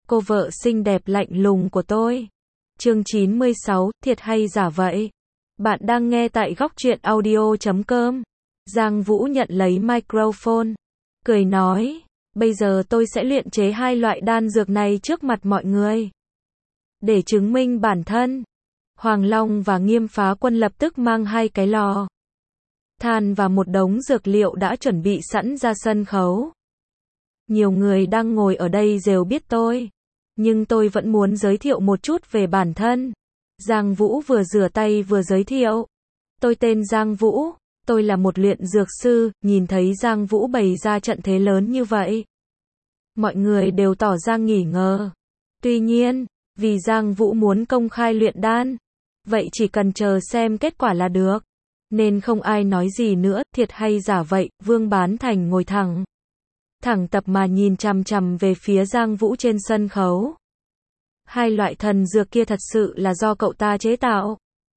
cô vợ xinh đẹp lạnh lùng của tôi. Chương 96, thiệt hay giả vậy? Bạn đang nghe tại Góc Truyện Audio.com. Giang Vũ nhận lấy microphone, cười nói, bây giờ tôi sẽ luyện chế hai loại đan dược này trước mặt mọi người. Để chứng minh bản thân, Hoàng Long và Nghiêm Phá Quân lập tức mang hai cái lò than và một đống dược liệu đã chuẩn bị sẵn ra sân khấu. Nhiều người đang ngồi ở đây đều biết tôi, nhưng tôi vẫn muốn giới thiệu một chút về bản thân. Giang Vũ vừa rửa tay vừa giới thiệu. Tôi tên Giang Vũ, tôi là một luyện dược sư. Nhìn thấy Giang Vũ bày ra trận thế lớn như vậy, mọi người đều tỏ ra nghi ngờ. Tuy nhiên, vì Giang Vũ muốn công khai luyện đan, vậy chỉ cần chờ xem kết quả là được, nên không ai nói gì nữa. Thiệt hay giả vậy? Vương Bán Thành ngồi thẳng tập mà nhìn chằm chằm về phía Giang Vũ trên sân khấu. Hai loại thần dược kia thật sự là do cậu ta chế tạo?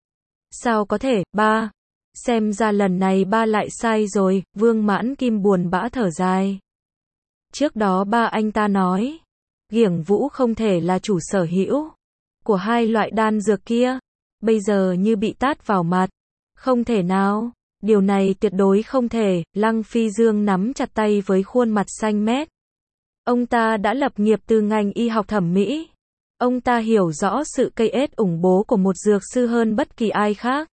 Sao có thể? Ba, xem ra lần này ba lại sai rồi. Vương Mãn Kim buồn bã thở dài. Trước đó ba anh ta nói, Kiểng Vũ không thể là chủ sở hữu của hai loại đan dược kia. Bây giờ như bị tát vào mặt. Không thể nào, điều này tuyệt đối không thể. Lăng Phi Dương nắm chặt tay với khuôn mặt xanh mét. Ông ta đã lập nghiệp từ ngành y học thẩm mỹ. Ông ta hiểu rõ sự cây ết ủng bố của một dược sư hơn bất kỳ ai khác.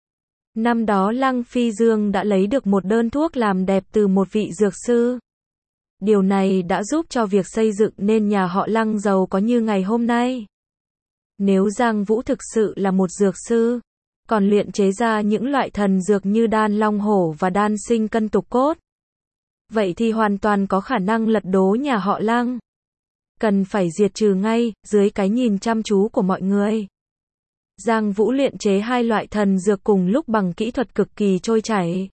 Năm đó Lăng Phi Dương đã lấy được một đơn thuốc làm đẹp từ một vị dược sư. Điều này đã giúp cho việc xây dựng nên nhà họ Lăng giàu có như ngày hôm nay. Nếu Giang Vũ thực sự là một dược sư, còn luyện chế ra những loại thần dược như đan long hổ và đan sinh cân tục cốt, vậy thì hoàn toàn có khả năng lật đổ nhà họ Lăng. Cần phải diệt trừ ngay. Dưới cái nhìn chăm chú của mọi người, Giang Vũ luyện chế hai loại thần dược cùng lúc bằng kỹ thuật cực kỳ trôi chảy.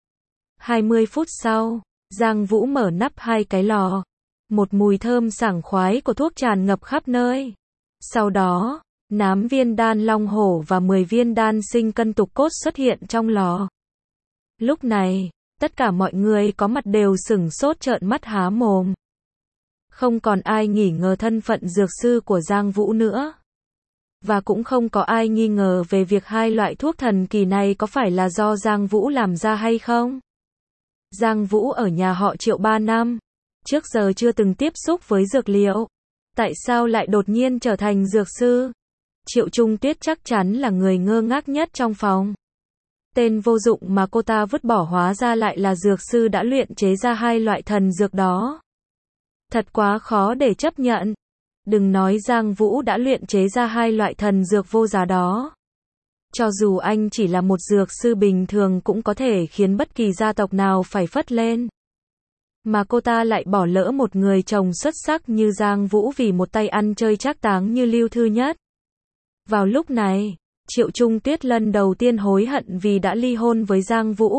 20 phút sau, Giang Vũ mở nắp hai cái lò. Một mùi thơm sảng khoái của thuốc tràn ngập khắp nơi. Sau đó, 8 viên đan long hổ và 10 viên đan sinh cân tục cốt xuất hiện trong lò. Lúc này, tất cả mọi người có mặt đều sửng sốt trợn mắt há mồm. Không còn ai nghi ngờ thân phận dược sư của Giang Vũ nữa. Và cũng không có ai nghi ngờ về việc hai loại thuốc thần kỳ này có phải là do Giang Vũ làm ra hay không. Giang Vũ ở nhà họ Triệu 3 năm, trước giờ chưa từng tiếp xúc với dược liệu. Tại sao lại đột nhiên trở thành dược sư? Triệu Trung Tuyết chắc chắn là người ngơ ngác nhất trong phòng. Tên vô dụng mà cô ta vứt bỏ hóa ra lại là dược sư đã luyện chế ra hai loại thần dược đó. Thật quá khó để chấp nhận. Đừng nói Giang Vũ đã luyện chế ra hai loại thần dược vô giá đó. Cho dù anh chỉ là một dược sư bình thường cũng có thể khiến bất kỳ gia tộc nào phải phất lên. Mà cô ta lại bỏ lỡ một người chồng xuất sắc như Giang Vũ vì một tay ăn chơi trác táng như Lưu Thư Nhất. Vào lúc này, Triệu Trung Tuyết lần đầu tiên hối hận vì đã ly hôn với Giang Vũ.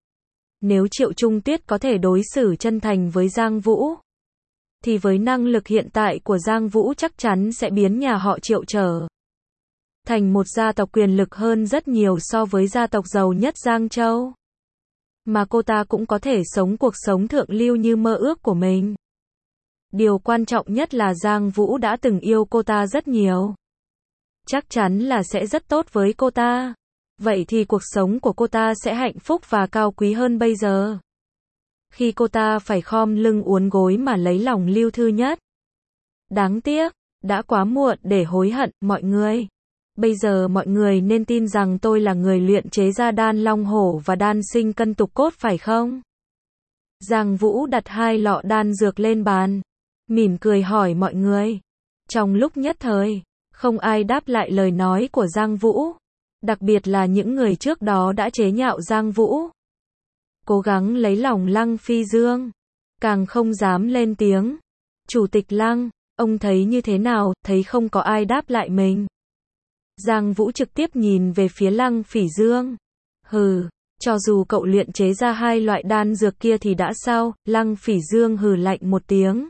Nếu Triệu Trung Tuyết có thể đối xử chân thành với Giang Vũ, thì với năng lực hiện tại của Giang Vũ chắc chắn sẽ biến nhà họ Triệu trở thành một gia tộc quyền lực hơn rất nhiều so với gia tộc giàu nhất Giang Châu. Mà cô ta cũng có thể sống cuộc sống thượng lưu như mơ ước của mình. Điều quan trọng nhất là Giang Vũ đã từng yêu cô ta rất nhiều. Chắc chắn là sẽ rất tốt với cô ta. Vậy thì cuộc sống của cô ta sẽ hạnh phúc và cao quý hơn bây giờ. Khi cô ta phải khom lưng uốn gối mà lấy lòng Lưu Thư Nhất. Đáng tiếc, đã quá muộn để hối hận, mọi người. Bây giờ mọi người nên tin rằng tôi là người luyện chế ra đan long hổ và đan sinh cân tục cốt phải không? Giang Vũ đặt hai lọ đan dược lên bàn, mỉm cười hỏi mọi người. Trong lúc nhất thời, không ai đáp lại lời nói của Giang Vũ. Đặc biệt là những người trước đó đã chế nhạo Giang Vũ, cố gắng lấy lòng Lăng Phi Dương, càng không dám lên tiếng. Chủ tịch Lăng, ông thấy như thế nào? Thấy không có ai đáp lại mình, Giang Vũ trực tiếp nhìn về phía Lăng Phỉ Dương. Hừ, cho dù cậu luyện chế ra hai loại đan dược kia thì đã sao? Lăng Phỉ Dương hừ lạnh một tiếng,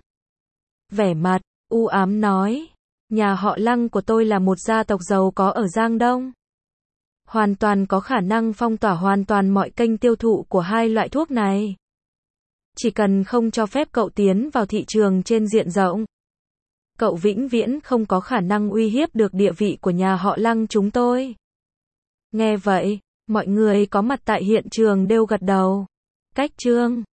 vẻ mặt u ám nói, nhà họ Lăng của tôi là một gia tộc giàu có ở Giang Đông. Hoàn toàn có khả năng phong tỏa hoàn toàn mọi kênh tiêu thụ của hai loại thuốc này. Chỉ cần không cho phép cậu tiến vào thị trường trên diện rộng, Cậu vĩnh viễn không có khả năng uy hiếp được địa vị của nhà họ Lăng chúng tôi. Nghe vậy, mọi người có mặt tại hiện trường đều gật đầu. Cách chương